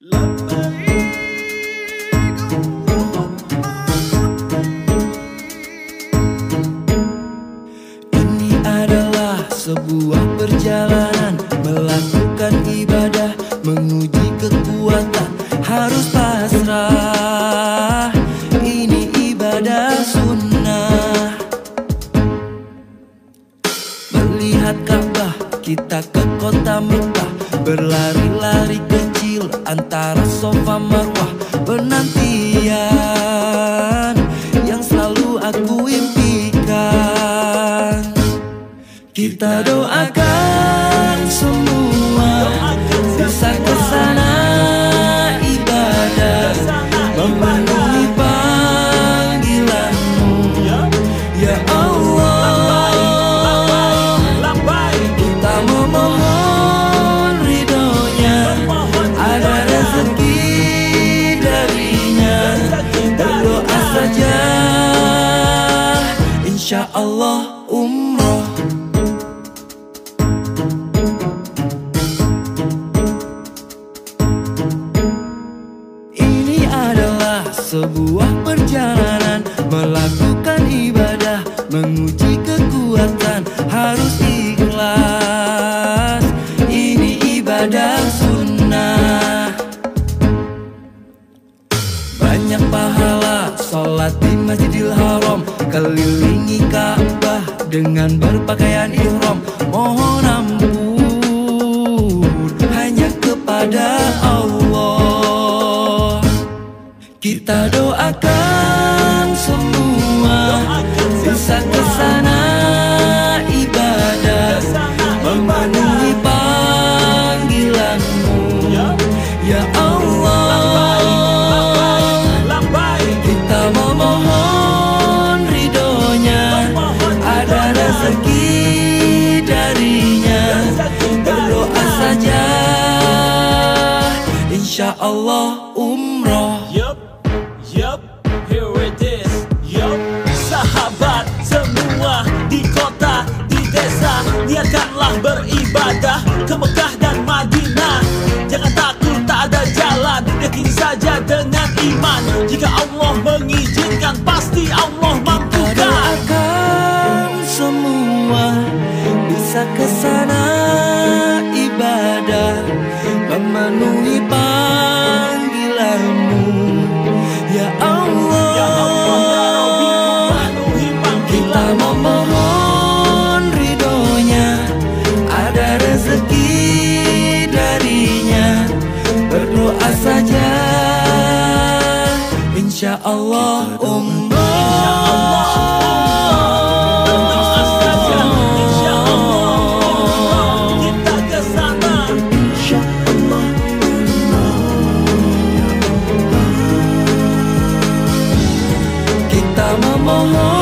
Ini adalah sebuah perjalanan, melakukan ibadah, menguji kekuatan, harus pasrah. Ini ibadah sunnah. Melihat Ka'bah, kita ke kota Mekah, berlari-lari kecil antara Safa Marwah, penantian yang selalu aku impikan. Kita doakan semua bisa kesana ibadah, memenuhi panggilanmu ya Allah. Kita memohon ridhonya, ada rezeki darinya, berdoa saja insya Allah umroh. Sebuah perjalanan, melakukan ibadah, menguji kekuatan, harus ikhlas. Ini ibadah sunnah. Banyak pahala sholat di Masjidil Haram, kelilingi Ka'bah dengan berpakaian ihram. Mohon ampun hanya kepada Allah. Kita doakan semua bisa kesana ibadah, memenuhi panggilanmu ya Allah. Kita memohon ridhonya, ada rezeki darinya, berdoa saja insya Allah umroh. Yup, here it is. Yup, sahabat semua di kota, di desa, niatkanlah beribadah ke Mekah dan Madinah. Jangan takut tak ada jalan, yakini saja dengan iman. Jika Allah mengizinkan, pasti Allah mampukan. Kita doakan semua bisa kesana ibadah, memenuhi panggilanmu ya Allah. Kita memohon ridhonya, ada rezeki darinya, berdoa saja insya Allah umroh. Mohon